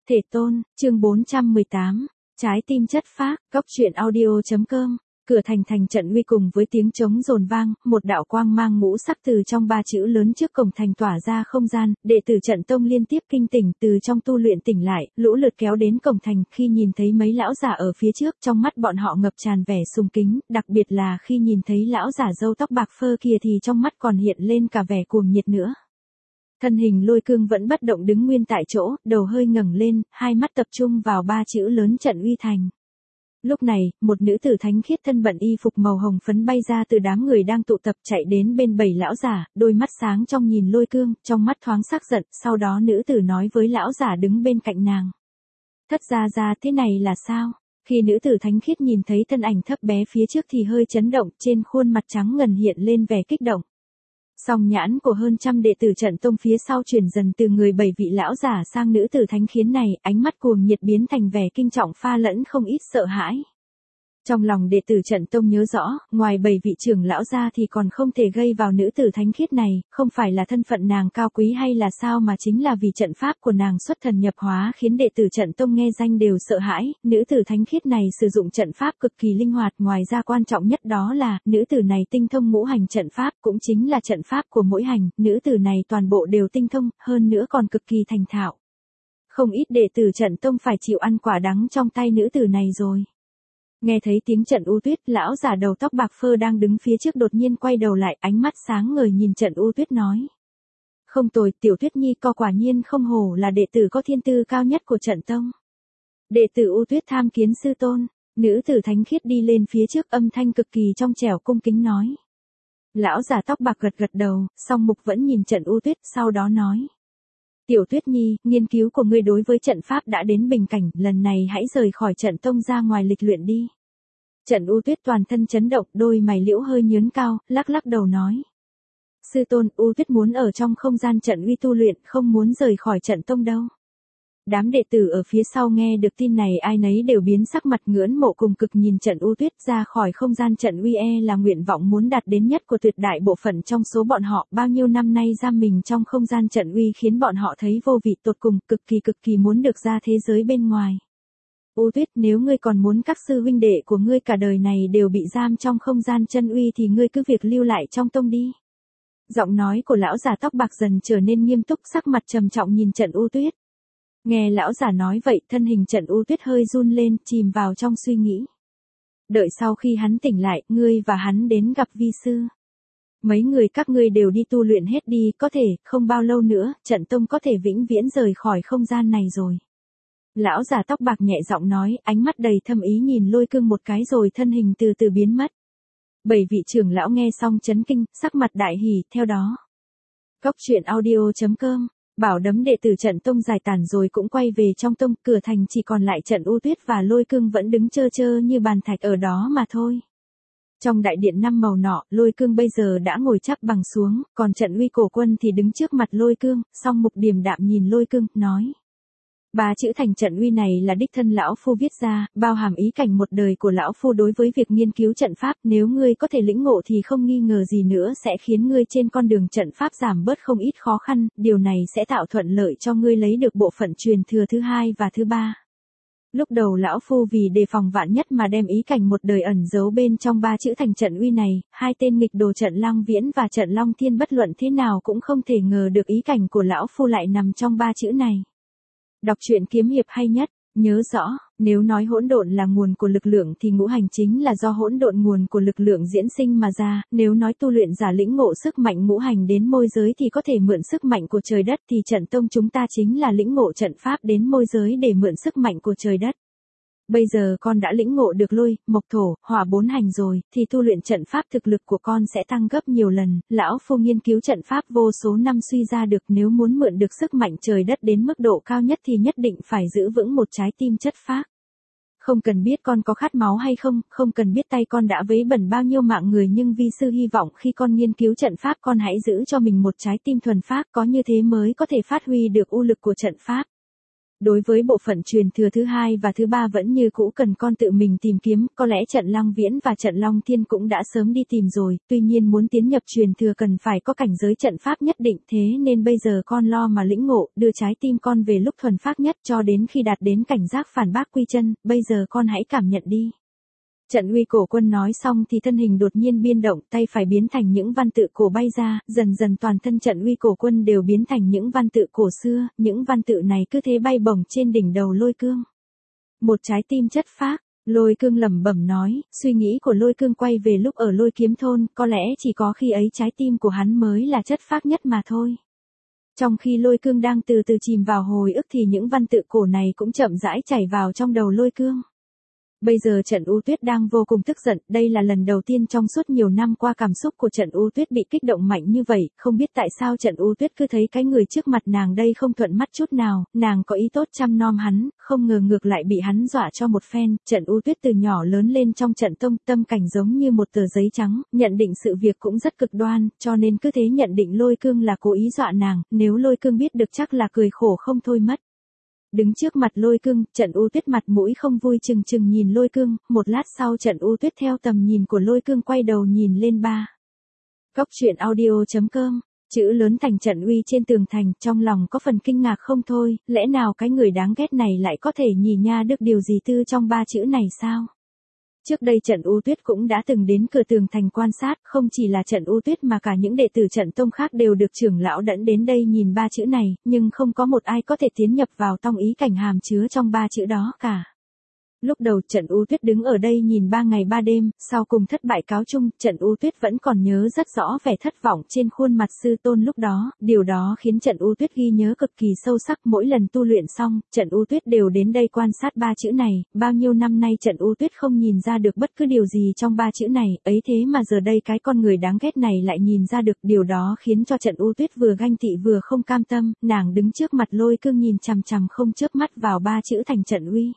Thể tôn, chương 418, trái tim chất phác, góc truyện audio.com. Cửa thành trận uy cùng với tiếng trống rồn vang, một đạo quang mang ngũ sắc từ trong ba chữ lớn trước cổng thành tỏa ra không gian, đệ tử trận tông liên tiếp kinh tỉnh từ trong tu luyện tỉnh lại, lũ lượt kéo đến cổng thành, khi nhìn thấy mấy lão giả ở phía trước, trong mắt bọn họ ngập tràn vẻ sùng kính, đặc biệt là khi nhìn thấy lão giả râu tóc bạc phơ kia thì trong mắt còn hiện lên cả vẻ cuồng nhiệt nữa. Thân hình Lôi Cương vẫn bất động đứng nguyên tại chỗ, đầu hơi ngẩng lên, hai mắt tập trung vào ba chữ lớn trận uy thành. Lúc này, một nữ tử thánh khiết thân bận y phục màu hồng phấn bay ra từ đám người đang tụ tập chạy đến bên bảy lão giả, đôi mắt sáng trong nhìn Lôi Cương, trong mắt thoáng sắc giận, sau đó nữ tử nói với lão giả đứng bên cạnh nàng. Thất gia thế này là sao? Khi nữ tử thánh khiết nhìn thấy thân ảnh thấp bé phía trước thì hơi chấn động, trên khuôn mặt trắng ngần hiện lên vẻ kích động. Song nhãn của hơn trăm đệ tử trận tông phía sau chuyển dần từ người bảy vị lão giả sang nữ tử thánh khiết này, ánh mắt cuồng nhiệt biến thành vẻ kinh trọng pha lẫn không ít sợ hãi. Trong lòng đệ tử trận tông nhớ rõ, ngoài bảy vị trưởng lão ra thì còn không thể gây vào nữ tử thánh khiết này, không phải là thân phận nàng cao quý hay là sao mà chính là vì trận pháp của nàng xuất thần nhập hóa khiến đệ tử trận tông nghe danh đều sợ hãi. Nữ tử thánh khiết này sử dụng trận pháp cực kỳ linh hoạt, ngoài ra quan trọng nhất đó là, nữ tử này tinh thông ngũ hành trận pháp, cũng chính là trận pháp của mỗi hành, nữ tử này toàn bộ đều tinh thông, hơn nữa còn cực kỳ thành thạo. Không ít đệ tử trận tông phải chịu ăn quả đắng trong tay nữ tử này rồi. Nghe thấy tiếng Trận U Tuyết, lão giả đầu tóc bạc phơ đang đứng phía trước đột nhiên quay đầu lại, ánh mắt sáng ngời nhìn Trận U Tuyết nói. Không tồi, tiểu Tuyết Nhi co quả nhiên không hổ là đệ tử có thiên tư cao nhất của Trận Tông. Đệ tử U Tuyết tham kiến sư tôn, nữ tử thánh khiết đi lên phía trước âm thanh cực kỳ trong trẻo cung kính nói. Lão giả tóc bạc gật đầu, song mục vẫn nhìn Trận U Tuyết, sau đó nói. Tiểu Tuyết Nhi, nghiên cứu của ngươi đối với trận pháp đã đến bình cảnh, lần này hãy rời khỏi trận tông ra ngoài lịch luyện đi. Trận U Tuyết toàn thân chấn động, đôi mày liễu hơi nhướng cao, lắc đầu nói. Sư tôn, U Tuyết muốn ở trong không gian trận uy tu luyện, không muốn rời khỏi trận tông đâu. Đám đệ tử ở phía sau nghe được tin này ai nấy đều biến sắc mặt ngưỡng mộ cùng cực nhìn Trận U Tuyết ra khỏi không gian trận uy là nguyện vọng muốn đạt đến nhất của tuyệt đại bộ phận trong số bọn họ, bao nhiêu năm nay giam mình trong không gian trận uy khiến bọn họ thấy vô vị tột cùng, cực kỳ muốn được ra thế giới bên ngoài. U Tuyết, nếu ngươi còn muốn các sư huynh đệ của ngươi cả đời này đều bị giam trong không gian chân uy thì ngươi cứ việc lưu lại trong tông đi. Giọng nói của lão già tóc bạc dần trở nên nghiêm túc, sắc mặt trầm trọng nhìn Trận U Tuyết. Nghe lão giả nói vậy, thân hình Trận U Tuyết hơi run lên, chìm vào trong suy nghĩ. Đợi sau khi hắn tỉnh lại, ngươi và hắn đến gặp vi sư. Mấy người các ngươi đều đi tu luyện hết đi, có thể, không bao lâu nữa, Trận Tông có thể vĩnh viễn rời khỏi không gian này rồi. Lão giả tóc bạc nhẹ giọng nói, ánh mắt đầy thâm ý nhìn Lôi Cương một cái rồi thân hình từ từ biến mất. Bảy vị trưởng lão nghe xong chấn kinh, sắc mặt đại hỉ, theo đó. Góc truyện audio.com. Bảo đấm đệ tử trận tông giải tản rồi cũng quay về trong tông, cửa thành chỉ còn lại Trận U Tuyết và Lôi Cương vẫn đứng trơ như bàn thạch ở đó mà thôi. Trong đại điện năm màu nọ, Lôi Cương bây giờ đã ngồi chắp bằng xuống, còn Trận Uy cổ quân thì đứng trước mặt Lôi Cương, song mục điềm đạm nhìn Lôi Cương, nói. Ba chữ thành Trận Uy này là đích thân lão phu viết ra, bao hàm ý cảnh một đời của lão phu đối với việc nghiên cứu trận pháp, nếu ngươi có thể lĩnh ngộ thì không nghi ngờ gì nữa sẽ khiến ngươi trên con đường trận pháp giảm bớt không ít khó khăn, điều này sẽ tạo thuận lợi cho ngươi lấy được bộ phận truyền thừa thứ hai và thứ ba. Lúc đầu lão phu vì đề phòng vạn nhất mà đem ý cảnh một đời ẩn giấu bên trong ba chữ thành Trận Uy này, hai tên nghịch đồ Trận Long Viễn và Trận Long Thiên bất luận thế nào cũng không thể ngờ được ý cảnh của lão phu lại nằm trong ba chữ này. Đọc truyện kiếm hiệp hay nhất, nhớ rõ, nếu nói hỗn độn là nguồn của lực lượng thì ngũ hành chính là do hỗn độn nguồn của lực lượng diễn sinh mà ra, nếu nói tu luyện giả lĩnh ngộ sức mạnh ngũ hành đến môi giới thì có thể mượn sức mạnh của trời đất thì Trận Tông chúng ta chính là lĩnh ngộ trận pháp đến môi giới để mượn sức mạnh của trời đất. Bây giờ con đã lĩnh ngộ được lôi, mộc thổ, hỏa bốn hành rồi, thì tu luyện trận pháp thực lực của con sẽ tăng gấp nhiều lần, lão phu nghiên cứu trận pháp vô số năm suy ra được nếu muốn mượn được sức mạnh trời đất đến mức độ cao nhất thì nhất định phải giữ vững một trái tim chất phác. Không cần biết con có khát máu hay không, không cần biết tay con đã vấy bẩn bao nhiêu mạng người nhưng vi sư hy vọng khi con nghiên cứu trận pháp con hãy giữ cho mình một trái tim thuần phác, có như thế mới có thể phát huy được uy lực của trận pháp. Đối với bộ phận truyền thừa thứ hai và thứ ba vẫn như cũ cần con tự mình tìm kiếm, có lẽ trận Lăng Viễn và trận Long Thiên cũng đã sớm đi tìm rồi, tuy nhiên muốn tiến nhập truyền thừa cần phải có cảnh giới trận pháp nhất định, thế nên bây giờ con lo mà lĩnh ngộ, đưa trái tim con về lúc thuần phác nhất cho đến khi đạt đến cảnh giác phản bác quy chân, bây giờ con hãy cảm nhận đi. Trận Uy Cổ Quân nói xong thì thân hình đột nhiên biên động, tay phải biến thành những văn tự cổ bay ra, dần dần toàn thân Trận Uy Cổ Quân đều biến thành những văn tự cổ xưa, những văn tự này cứ thế bay bổng trên đỉnh đầu Lôi Cương. Một trái tim chất phác, Lôi Cương lẩm bẩm nói, suy nghĩ của Lôi Cương quay về lúc ở Lôi Kiếm Thôn, có lẽ chỉ có khi ấy trái tim của hắn mới là chất phác nhất mà thôi. Trong khi Lôi Cương đang từ từ chìm vào hồi ức thì những văn tự cổ này cũng chậm rãi chảy vào trong đầu Lôi Cương. Bây giờ Trận U Tuyết đang vô cùng tức giận, đây là lần đầu tiên trong suốt nhiều năm qua cảm xúc của Trận U Tuyết bị kích động mạnh như vậy, không biết tại sao Trận U Tuyết cứ thấy cái người trước mặt nàng đây không thuận mắt chút nào, nàng có ý tốt chăm nom hắn, không ngờ ngược lại bị hắn dọa cho một phen, Trận U Tuyết từ nhỏ lớn lên trong trận tông, tâm cảnh giống như một tờ giấy trắng, nhận định sự việc cũng rất cực đoan, cho nên cứ thế nhận định Lôi Cương là cố ý dọa nàng, nếu Lôi Cương biết được chắc là cười khổ không thôi mất. Đứng trước mặt Lôi Cương, Trận U Tuyết mặt mũi không vui chừng chừng nhìn Lôi Cương, một lát sau Trận U Tuyết theo tầm nhìn của Lôi Cương quay đầu nhìn lên ba. Cốc truyện audio.com, chữ lớn thành Trận Uy trên tường thành, trong lòng có phần kinh ngạc không thôi, lẽ nào cái người đáng ghét này lại có thể nhì nha được điều gì tư trong ba chữ này sao? Trước đây Trận U Tuyết cũng đã từng đến cửa tường thành quan sát, không chỉ là Trận U Tuyết mà cả những đệ tử Trận Tông khác đều được trưởng lão dẫn đến đây nhìn ba chữ này, nhưng không có một ai có thể tiến nhập vào tông ý cảnh hàm chứa trong ba chữ đó cả. Lúc đầu Trận U Tuyết đứng ở đây nhìn 3 ngày 3 đêm, sau cùng thất bại cáo chung, Trận U Tuyết vẫn còn nhớ rất rõ vẻ thất vọng trên khuôn mặt sư tôn lúc đó, điều đó khiến Trận U Tuyết ghi nhớ cực kỳ sâu sắc, mỗi lần tu luyện xong, Trận U Tuyết đều đến đây quan sát ba chữ này, bao nhiêu năm nay Trận U Tuyết không nhìn ra được bất cứ điều gì trong ba chữ này, ấy thế mà giờ đây cái con người đáng ghét này lại nhìn ra được, điều đó khiến cho Trận U Tuyết vừa ganh tị vừa không cam tâm, nàng đứng trước mặt Lôi Cương nhìn chằm chằm không chớp mắt vào ba chữ thành Trận Uy.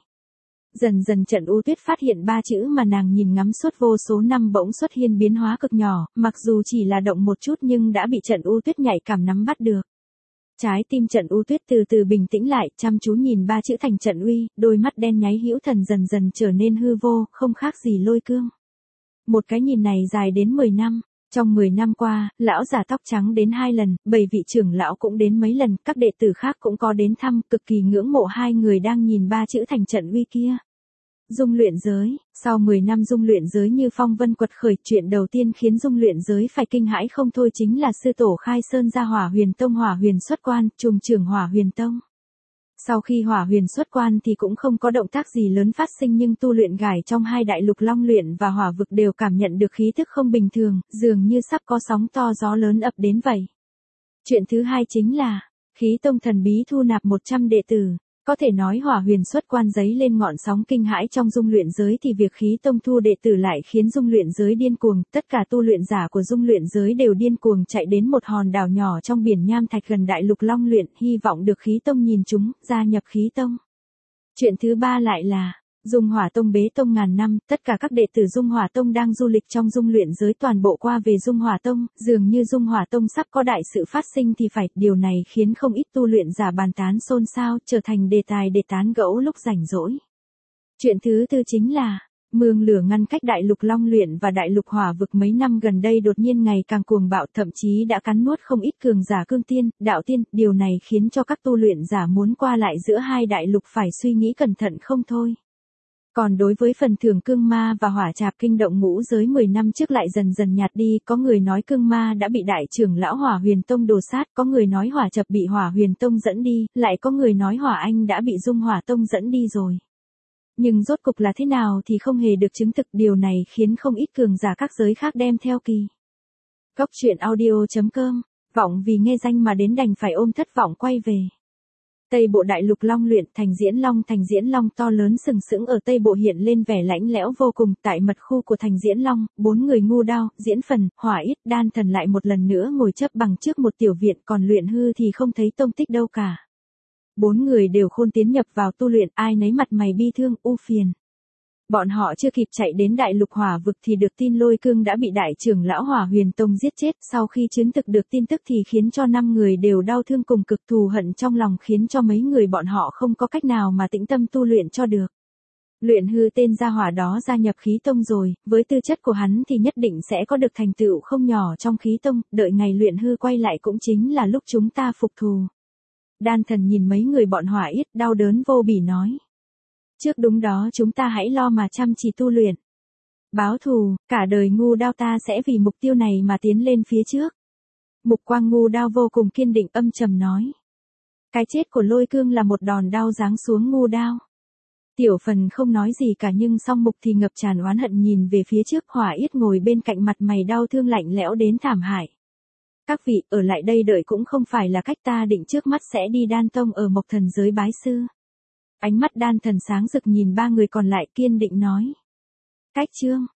Dần dần Trận U Tuyết phát hiện ba chữ mà nàng nhìn ngắm suốt vô số năm bỗng xuất hiện biến hóa cực nhỏ, mặc dù chỉ là động một chút nhưng đã bị Trận U Tuyết nhạy cảm nắm bắt được. Trái tim Trận U Tuyết từ từ bình tĩnh lại, chăm chú nhìn ba chữ thành Trận Uy, đôi mắt đen nháy hữu thần dần dần trở nên hư vô, không khác gì Lôi Cương. Một cái nhìn này dài đến 10 năm. Trong 10 năm qua, lão già tóc trắng đến 2 lần, 7 vị trưởng lão cũng đến mấy lần, các đệ tử khác cũng có đến thăm, cực kỳ ngưỡng mộ hai người đang nhìn ba chữ thành Trận Uy kia. Dung luyện giới, sau 10 năm dung luyện giới như phong vân quật khởi, chuyện đầu tiên khiến dung luyện giới phải kinh hãi không thôi chính là sư tổ Khai Sơn ra Hỏa Huyền Tông Hỏa Huyền xuất quan, trùng trưởng Hỏa Huyền Tông. Sau khi Hỏa Huyền xuất quan thì cũng không có động tác gì lớn phát sinh nhưng tu luyện gải trong hai đại lục Long Luyện và Hỏa Vực đều cảm nhận được khí tức không bình thường, dường như sắp có sóng to gió lớn ập đến vậy. Chuyện thứ hai chính là, khí tông thần bí thu nạp 100 đệ tử. Có thể nói Hỏa Huyền xuất quan giấy lên ngọn sóng kinh hãi trong dung luyện giới thì việc khí tông thu đệ tử lại khiến dung luyện giới điên cuồng, tất cả tu luyện giả của dung luyện giới đều điên cuồng chạy đến một hòn đảo nhỏ trong biển nham thạch gần đại lục Long Luyện, hy vọng được khí tông nhìn chúng, gia nhập khí tông. Chuyện thứ ba lại là, Dung Hỏa Tông bế tông ngàn năm, tất cả các đệ tử Dung Hỏa Tông đang du lịch trong dung luyện giới toàn bộ qua về Dung Hỏa Tông, dường như Dung Hỏa Tông sắp có đại sự phát sinh thì phải, điều này khiến không ít tu luyện giả bàn tán xôn xao, trở thành đề tài để tán gẫu lúc rảnh rỗi. Chuyện thứ tư chính là, mương lửa ngăn cách đại lục Long Luyện và đại lục Hỏa Vực mấy năm gần đây đột nhiên ngày càng cuồng bạo, thậm chí đã cắn nuốt không ít cường giả cương tiên, đạo tiên, điều này khiến cho các tu luyện giả muốn qua lại giữa hai đại lục phải suy nghĩ cẩn thận không thôi. Còn đối với phần thưởng cương ma và hỏa trạp kinh động ngũ giới 10 năm trước lại dần dần nhạt đi, có người nói cương ma đã bị đại trưởng lão Hỏa Huyền Tông đồ sát, có người nói hỏa trập bị Hỏa Huyền Tông dẫn đi, lại có người nói hỏa anh đã bị Dung Hỏa Tông dẫn đi rồi. Nhưng rốt cục là thế nào thì không hề được chứng thực, điều này khiến không ít cường giả các giới khác đem theo kỳ. Cốc truyện audio.com, vọng vì nghe danh mà đến đành phải ôm thất vọng quay về. Tây bộ đại lục Long Luyện, thành Diễn Long to lớn sừng sững ở Tây bộ hiện lên vẻ lãnh lẽo vô cùng, tại mật khu của thành Diễn Long, 4 người ngu đao, Diễn Phần, Hỏa Ít, Đan Thần lại một lần nữa ngồi chấp bằng trước một tiểu viện, còn Luyện Hư thì không thấy tông tích đâu cả. 4 người đều khôn tiến nhập vào tu luyện, ai nấy mặt mày bi thương, u phiền. Bọn họ chưa kịp chạy đến đại lục hỏa vực thì được tin Lôi Cương đã bị đại trưởng lão Hỏa Huyền Tông giết chết, sau khi chứng thực được tin tức thì khiến cho 5 người đều đau thương cùng cực, thù hận trong lòng khiến cho mấy người bọn họ không có cách nào mà tĩnh tâm tu luyện cho được. Luyện hư tên gia hỏa đó gia nhập khí tông rồi, với tư chất của hắn thì nhất định sẽ có được thành tựu không nhỏ trong khí tông, đợi ngày luyện hư quay lại cũng chính là lúc chúng ta phục thù. Đan Thần nhìn mấy người bọn Hỏa Yết đau đớn vô bỉ nói. Trước đúng đó chúng ta hãy lo mà chăm chỉ tu luyện. Báo thù, cả đời Ngu Đao ta sẽ vì mục tiêu này mà tiến lên phía trước. Mục quang Ngu Đao vô cùng kiên định âm trầm nói. Cái chết của Lôi Cương là một đòn đao giáng xuống Ngu Đao. Tiểu Phần không nói gì cả nhưng song mục thì ngập tràn oán hận nhìn về phía trước. Hỏa Yết ngồi bên cạnh mặt mày đau thương lạnh lẽo đến thảm hại. Các vị ở lại đây đợi cũng không phải là cách, ta định trước mắt sẽ đi Đan Tông ở Mộc Thần giới bái sư. Ánh mắt Đan Thần sáng rực nhìn ba người còn lại kiên định nói. Cách chương